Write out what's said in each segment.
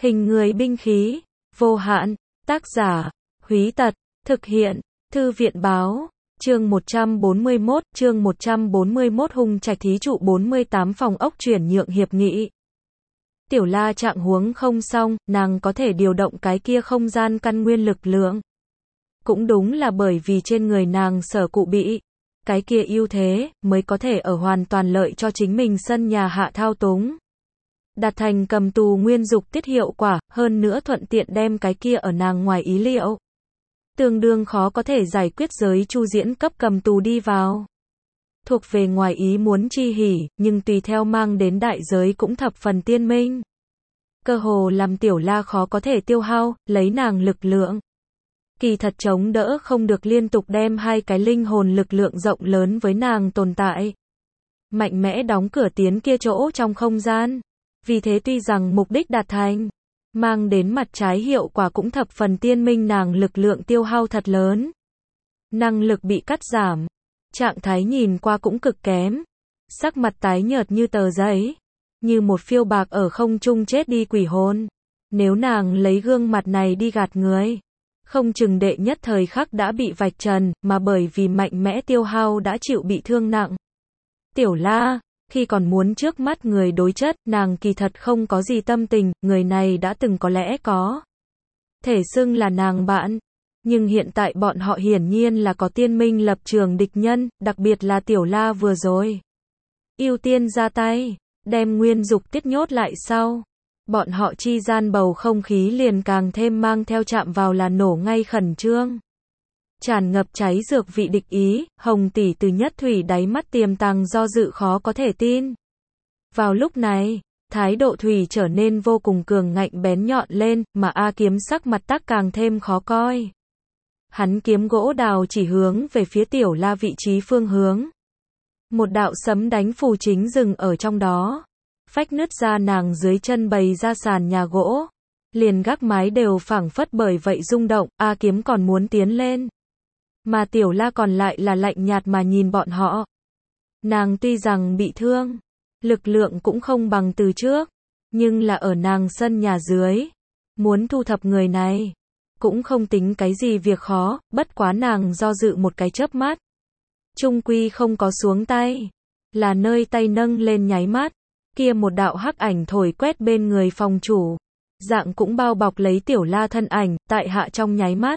Hình người binh khí, vô hạn, tác giả, Húy Tật, thực hiện, Thư viện báo, chương 141, Hung Trạch thí trụ 48 phòng ốc chuyển nhượng hiệp nghị. Tiểu La trạng huống không xong, nàng có thể điều động cái kia không gian căn nguyên lực lượng. Cũng đúng là bởi vì trên người nàng sở cụ bị cái kia ưu thế, mới có thể ở hoàn toàn lợi cho chính mình sân nhà hạ thao túng. Đạt thành cầm tù nguyên dục tiết hiệu quả, hơn nữa thuận tiện đem cái kia ở nàng ngoài ý liệu. Tương đương khó có thể giải quyết giới chu diễn cấp cầm tù đi vào. Thuộc về ngoài ý muốn chi hỉ, nhưng tùy theo mang đến đại giới cũng thập phần tiên minh. Cơ hồ làm Tiểu La khó có thể tiêu hao, lấy nàng lực lượng. Kỳ thật chống đỡ không được liên tục đem hai cái linh hồn lực lượng rộng lớn với nàng tồn tại. Mạnh mẽ đóng cửa tiến kia chỗ trong không gian. Vì thế tuy rằng mục đích đạt thành, mang đến mặt trái hiệu quả cũng thập phần tiên minh nàng lực lượng tiêu hao thật lớn. Năng lực bị cắt giảm. Trạng thái nhìn qua cũng cực kém. Sắc mặt tái nhợt như tờ giấy. Như một phiêu bạc ở không trung chết đi quỷ hồn. Nếu nàng lấy gương mặt này đi gạt người, không chừng đệ nhất thời khắc đã bị vạch trần, mà bởi vì mạnh mẽ tiêu hao đã chịu bị thương nặng. Tiểu La, khi còn muốn trước mắt người đối chất, nàng kỳ thật không có gì tâm tình, người này đã từng có lẽ có thể xưng là nàng bạn. Nhưng hiện tại bọn họ hiển nhiên là có tiên minh lập trường địch nhân, đặc biệt là Tiểu La vừa rồi. Ưu tiên ra tay, đem nguyên dục tiết nhốt lại sau. Bọn họ chi gian bầu không khí liền càng thêm mang theo chạm vào là nổ ngay khẩn trương. Tràn ngập cháy dược vị địch ý, Hồng tỷ từ nhất thủy đáy mắt tiềm tàng do dự khó có thể tin. Vào lúc này, thái độ Thủy trở nên vô cùng cường ngạnh bén nhọn lên, mà A Kiếm sắc mặt tắc càng thêm khó coi. Hắn kiếm gỗ đào chỉ hướng về phía Tiểu La vị trí phương hướng. Một đạo sấm đánh phù chính dừng ở trong đó. Phách nứt ra nàng dưới chân bày ra sàn nhà gỗ. Liền gác mái đều phảng phất bởi vậy rung động, A Kiếm còn muốn tiến lên. Mà Tiểu La còn lại là lạnh nhạt mà nhìn bọn họ. Nàng tuy rằng bị thương, lực lượng cũng không bằng từ trước, nhưng là ở nàng sân nhà dưới. Muốn thu thập người này, cũng không tính cái gì việc khó, bất quá nàng do dự một cái chớp mắt. Trung quy không có xuống tay, là nơi tay nâng lên nháy mắt. Kia một đạo hắc ảnh thổi quét bên người phòng chủ. Dạng cũng bao bọc lấy Tiểu La thân ảnh, tại hạ trong nháy mắt.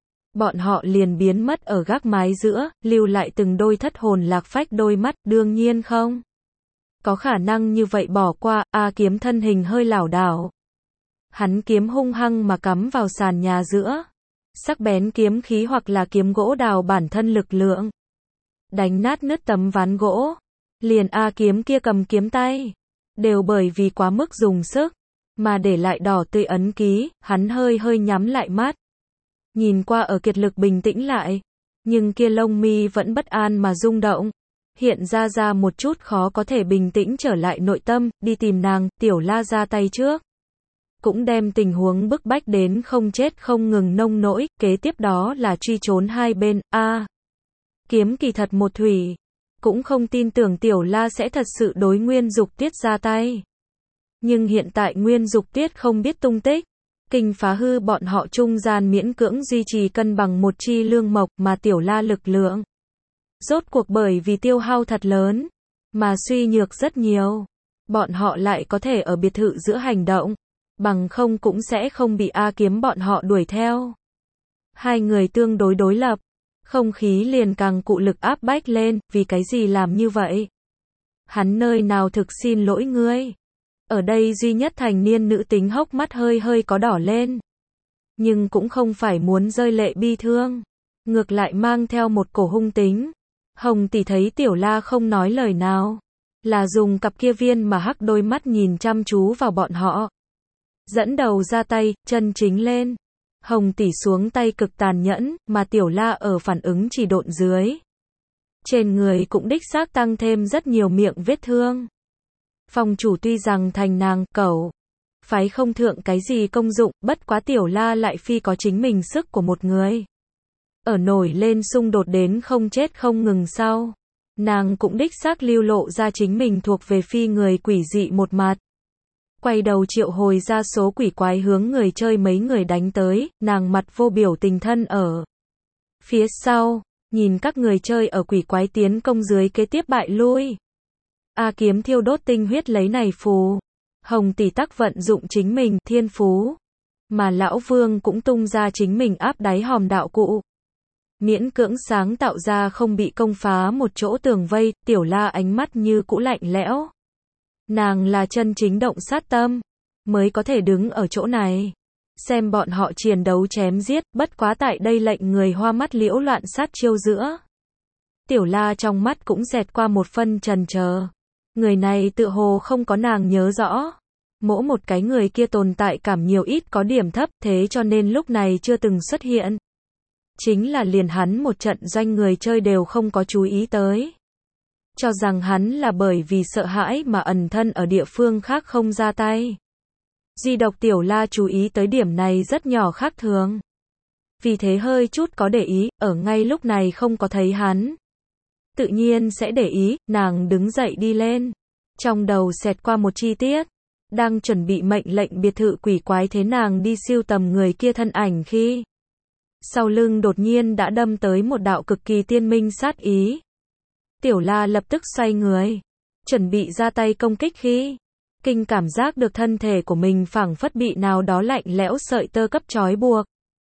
Bọn họ liền biến mất ở gác mái giữa, lưu lại từng đôi thất hồn lạc phách đôi mắt, đương nhiên không có khả năng như vậy bỏ qua. A Kiếm thân hình hơi lảo đảo. Hắn kiếm hung hăng mà cắm vào sàn nhà giữa. Sắc bén kiếm khí hoặc là kiếm gỗ đào bản thân lực lượng. Đánh nát nứt tấm ván gỗ. Liền A Kiếm kia cầm kiếm tay. Đều bởi vì quá mức dùng sức. Mà để lại đỏ tươi ấn ký, hắn hơi nhắm lại mắt. Nhìn qua ở kiệt lực bình tĩnh lại. Nhưng kia lông mi vẫn bất an mà rung động. Hiện ra một chút khó có thể bình tĩnh trở lại nội tâm, đi tìm nàng. Tiểu La ra tay trước. Cũng đem tình huống bức bách đến không chết không ngừng nông nỗi, kế tiếp đó là truy trốn hai bên. Kiếm kỳ thật một thủy. Cũng không tin tưởng Tiểu La sẽ thật sự đối Nguyên Dục Tiết ra tay. Nhưng hiện tại Nguyên Dục Tiết không biết tung tích. Kinh phá hư bọn họ trung gian miễn cưỡng duy trì cân bằng một chi lương mộc, mà Tiểu La lực lượng rốt cuộc bởi vì tiêu hao thật lớn mà suy nhược rất nhiều. Bọn họ lại có thể ở biệt thự giữa hành động, bằng không cũng sẽ không bị A Kiếm bọn họ đuổi theo. Hai người tương đối đối lập, không khí liền càng cụ lực áp bách lên. Vì cái gì làm như vậy? Hắn nơi nào thực xin lỗi ngươi? Ở đây duy nhất thành niên nữ tính hốc mắt hơi có đỏ lên. Nhưng cũng không phải muốn rơi lệ bi thương. Ngược lại mang theo một cổ hung tính. Hồng tỷ thấy Tiểu La không nói lời nào. Là dùng cặp kia viên mà hắc đôi mắt nhìn chăm chú vào bọn họ. Dẫn đầu ra tay, chân chính lên. Hồng tỷ xuống tay cực tàn nhẫn, mà Tiểu La ở phản ứng chỉ độn dưới. Trên người cũng đích xác tăng thêm rất nhiều miệng vết thương. Phòng chủ tuy rằng thành nàng cẩu phái không thượng cái gì công dụng, bất quá Tiểu La lại phi có chính mình sức của một người. Ở nổi lên xung đột đến không chết không ngừng sau, nàng cũng đích xác lưu lộ ra chính mình thuộc về phi người quỷ dị một mặt. Quay đầu triệu hồi ra số quỷ quái hướng người chơi mấy người đánh tới, nàng mặt vô biểu tình thân ở phía sau, nhìn các người chơi ở quỷ quái tiến công dưới kế tiếp bại lui. A Kiếm thiêu đốt tinh huyết lấy này phù. Hồng Tỷ tắc vận dụng chính mình thiên phú. Mà Lão Vương cũng tung ra chính mình áp đáy hòm đạo cụ. Miễn cưỡng sáng tạo ra không bị công phá một chỗ tường vây, Tiểu La ánh mắt như cũ lạnh lẽo. Nàng là chân chính động sát tâm, mới có thể đứng ở chỗ này. Xem bọn họ chiến đấu chém giết, bất quá tại đây lệnh người hoa mắt liễu loạn sát chiêu giữa. Tiểu La trong mắt cũng xẹt qua một phân chần chờ. Người này tự hồ không có nàng nhớ rõ. Mỗi một cái người kia tồn tại cảm nhiều ít có điểm thấp, thế cho nên lúc này chưa từng xuất hiện. Chính là liền hắn một trận doanh người chơi đều không có chú ý tới. Cho rằng hắn là bởi vì sợ hãi mà ẩn thân ở địa phương khác không ra tay. Duy độc Tiểu La chú ý tới điểm này rất nhỏ khác thường. Vì thế hơi chút có để ý, ở ngay lúc này không có thấy hắn. Tự nhiên sẽ để ý, nàng đứng dậy đi lên. Trong đầu xẹt qua một chi tiết. Đang chuẩn bị mệnh lệnh biệt thự quỷ quái thế nàng đi siêu tầm người kia thân ảnh khi sau lưng đột nhiên đã đâm tới một đạo cực kỳ tiên minh sát ý. Tiểu La lập tức xoay người, chuẩn bị ra tay công kích khi kinh cảm giác được thân thể của mình phảng phất bị nào đó lạnh lẽo sợi tơ cấp trói buộc.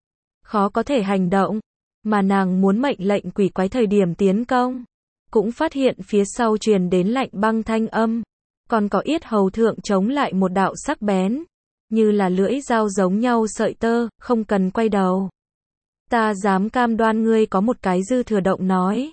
Khó có thể hành động, mà nàng muốn mệnh lệnh quỷ quái thời điểm tiến công. Cũng phát hiện phía sau truyền đến lạnh băng thanh âm. Còn có yết hầu thượng chống lại một đạo sắc bén. Như là lưỡi dao giống nhau sợi tơ, không cần quay đầu. Ta dám cam đoan ngươi có một cái dư thừa động nói.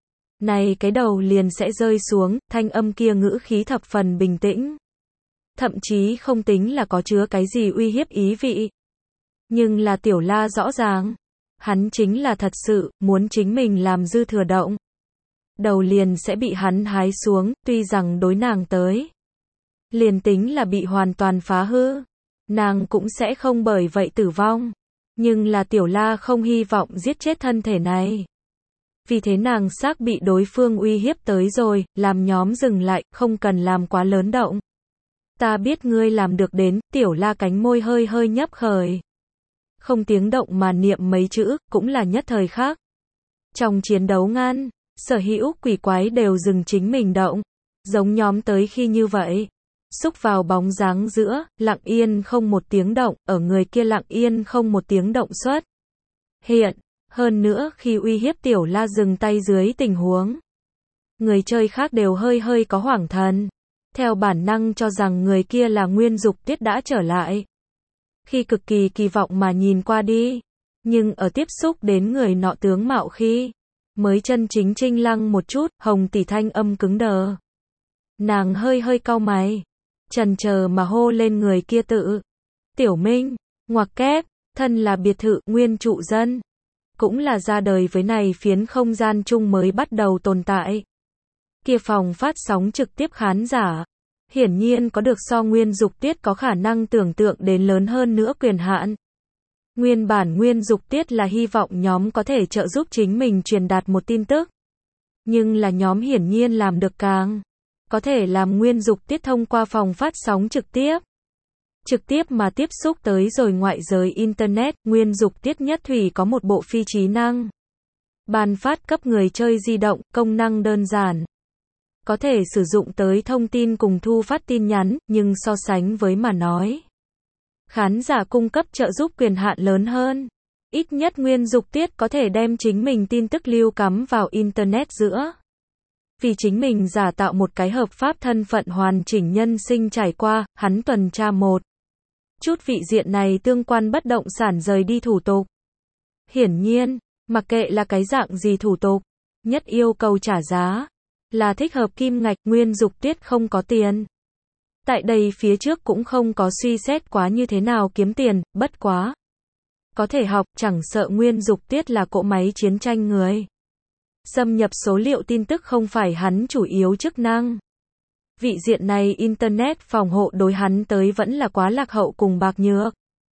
Này cái đầu liền sẽ rơi xuống, thanh âm kia ngữ khí thập phần bình tĩnh. Thậm chí không tính là có chứa cái gì uy hiếp ý vị. Nhưng là Tiểu La rõ ràng. Hắn chính là thật sự, muốn chính mình làm dư thừa động. Đầu liền sẽ bị hắn hái xuống, tuy rằng đối nàng tới. Liền tính là bị hoàn toàn phá hư. Nàng cũng sẽ không bởi vậy tử vong. Nhưng là Tiểu La không hy vọng giết chết thân thể này. Vì thế nàng xác bị đối phương uy hiếp tới rồi, làm nhóm dừng lại, không cần làm quá lớn động. Ta biết ngươi làm được đến, Tiểu La cánh môi hơi hơi nhấp khởi. Không tiếng động mà niệm mấy chữ, cũng là nhất thời khác. Trong chiến đấu ngăn, sở hữu quỷ quái đều dừng chính mình động. Giống nhóm tới khi như vậy. Xúc vào bóng dáng giữa, lặng yên không một tiếng động, ở người kia lặng yên không một tiếng động xuất hiện. Hơn nữa khi uy hiếp Tiểu La dừng tay dưới tình huống. Người chơi khác đều hơi hơi có hoảng thần. Theo bản năng cho rằng người kia là Nguyên Dục Tiết đã trở lại. Khi cực kỳ kỳ vọng mà nhìn qua đi. Nhưng ở tiếp xúc đến người nọ tướng mạo khi mới chân chính chinh lăng một chút, Hồng Tỷ thanh âm cứng đờ. Nàng hơi hơi cau mày. Chần chờ mà hô lên người kia tự. Tiểu Minh, ngoặc kép, thân là biệt thự nguyên trụ dân. Cũng là ra đời với này phiến không gian chung mới bắt đầu tồn tại. Kia phòng phát sóng trực tiếp khán giả. Hiển nhiên có được so Nguyên Dục Tiết có khả năng tưởng tượng đến lớn hơn nữa quyền hạn. Nguyên bản Nguyên Dục Tiết là hy vọng nhóm có thể trợ giúp chính mình truyền đạt một tin tức. Nhưng là nhóm hiển nhiên làm được càng. Có thể làm Nguyên Dục Tiết thông qua phòng phát sóng trực tiếp. Trực tiếp mà tiếp xúc tới rồi ngoại giới Internet, Nguyên Dục Tiết nhất thủy có một bộ phi trí năng. Ban phát cấp người chơi di động, công năng đơn giản. Có thể sử dụng tới thông tin cùng thu phát tin nhắn, nhưng so sánh với mà nói. Khán giả cung cấp trợ giúp quyền hạn lớn hơn. Ít nhất Nguyên Dục Tiết có thể đem chính mình tin tức lưu cắm vào Internet giữa. Vì chính mình giả tạo một cái hợp pháp thân phận hoàn chỉnh nhân sinh trải qua, hắn tuần tra một chút vị diện này tương quan bất động sản rời đi thủ tục. Hiển nhiên, mặc kệ là cái dạng gì thủ tục, nhất yêu cầu trả giá, là thích hợp kim ngạch, Nguyên Dục Tiết không có tiền. Tại đây phía trước cũng không có suy xét quá như thế nào kiếm tiền, bất quá. Có thể học, chẳng sợ Nguyên Dục Tiết là cỗ máy chiến tranh người. Xâm nhập số liệu tin tức không phải hắn chủ yếu chức năng. Vị diện này Internet phòng hộ đối hắn tới vẫn là quá lạc hậu cùng bạc nhược.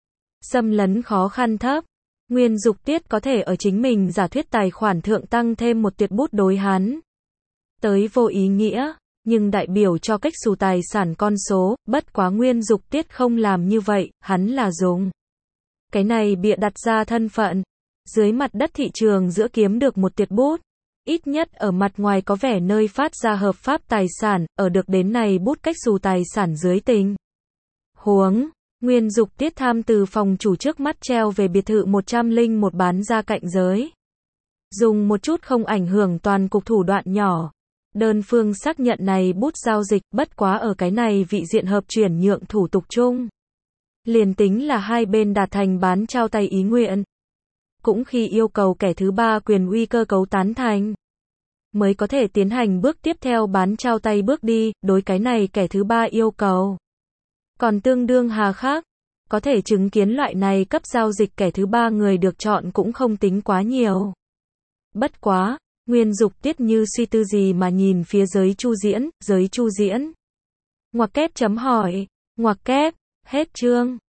Xâm lấn khó khăn thấp. Nguyên Dục Tiết có thể ở chính mình giả thuyết tài khoản thượng tăng thêm một tuyệt bút đối hắn. Tới vô ý nghĩa, nhưng đại biểu cho cách xù tài sản con số, bất quá Nguyên Dục Tiết không làm như vậy, hắn là dùng cái này bịa đặt ra thân phận. Dưới mặt đất thị trường giữa kiếm được một tuyệt bút. Ít nhất ở mặt ngoài có vẻ nơi phát ra hợp pháp tài sản, ở được đến này bút cách xù tài sản dưới tình huống. Nguyên Dục Tiết tham từ phòng chủ trước mắt treo về biệt thự 101 bán ra cạnh giới. Dùng một chút không ảnh hưởng toàn cục thủ đoạn nhỏ. Đơn phương xác nhận này bút giao dịch, bất quá ở cái này vị diện hợp chuyển nhượng thủ tục chung. Liền tính là hai bên đạt thành bán trao tay ý nguyện. Cũng khi yêu cầu kẻ thứ ba quyền uy cơ cấu tán thành, mới có thể tiến hành bước tiếp theo bán trao tay bước đi, đối cái này kẻ thứ ba yêu cầu còn tương đương hà khắc. Có thể chứng kiến loại này cấp giao dịch kẻ thứ ba người được chọn cũng không tính quá nhiều. Bất quá, Nguyên Dục Tiết như suy tư gì mà nhìn phía giới Chu Diễn, ngoặc kép chấm hỏi, ngoặc kép, hết chương.